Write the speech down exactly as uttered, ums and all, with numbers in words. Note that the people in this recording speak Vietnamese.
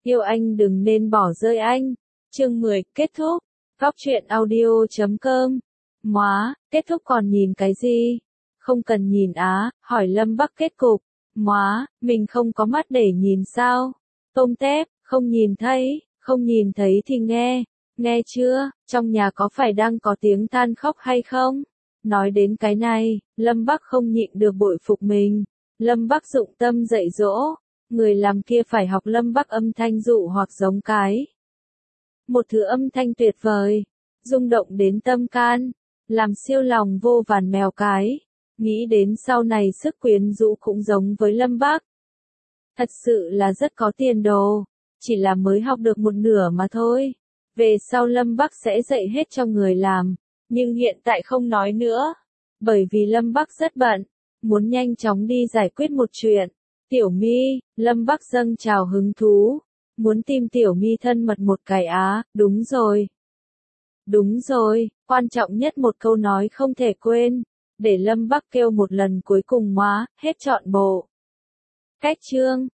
Yêu anh đừng nên bỏ rơi anh. Chương mười, kết thúc. Góc truyện audio chấm com. Móa, kết thúc còn nhìn cái gì? Không cần nhìn á, hỏi Lâm Bắc kết cục. Móa, mình không có mắt để nhìn sao? Tôm tép, không nhìn thấy, không nhìn thấy thì nghe. Nghe chưa, trong nhà có phải đang có tiếng than khóc hay không? Nói đến cái này, Lâm Bắc không nhịn được bội phục mình. Lâm Bắc dụng tâm dạy dỗ, người làm kia phải học Lâm Bắc âm thanh dụ hoặc giống cái. Một thứ âm thanh tuyệt vời, rung động đến tâm can, làm siêu lòng vô vàn mèo cái. Nghĩ đến sau này sức quyến rũ cũng giống với Lâm Bắc. Thật sự là rất có tiền đồ, chỉ là mới học được một nửa mà thôi. Về sau Lâm Bắc sẽ dạy hết cho người làm, nhưng hiện tại không nói nữa, bởi vì Lâm Bắc rất bận, muốn nhanh chóng đi giải quyết một chuyện. Tiểu Mi, Lâm Bắc dâng trào hứng thú, muốn tìm Tiểu Mi thân mật một cái á, đúng rồi. Đúng rồi, quan trọng nhất một câu nói không thể quên, để Lâm Bắc kêu một lần cuối cùng hóa, hết trọn bộ. Cách chương,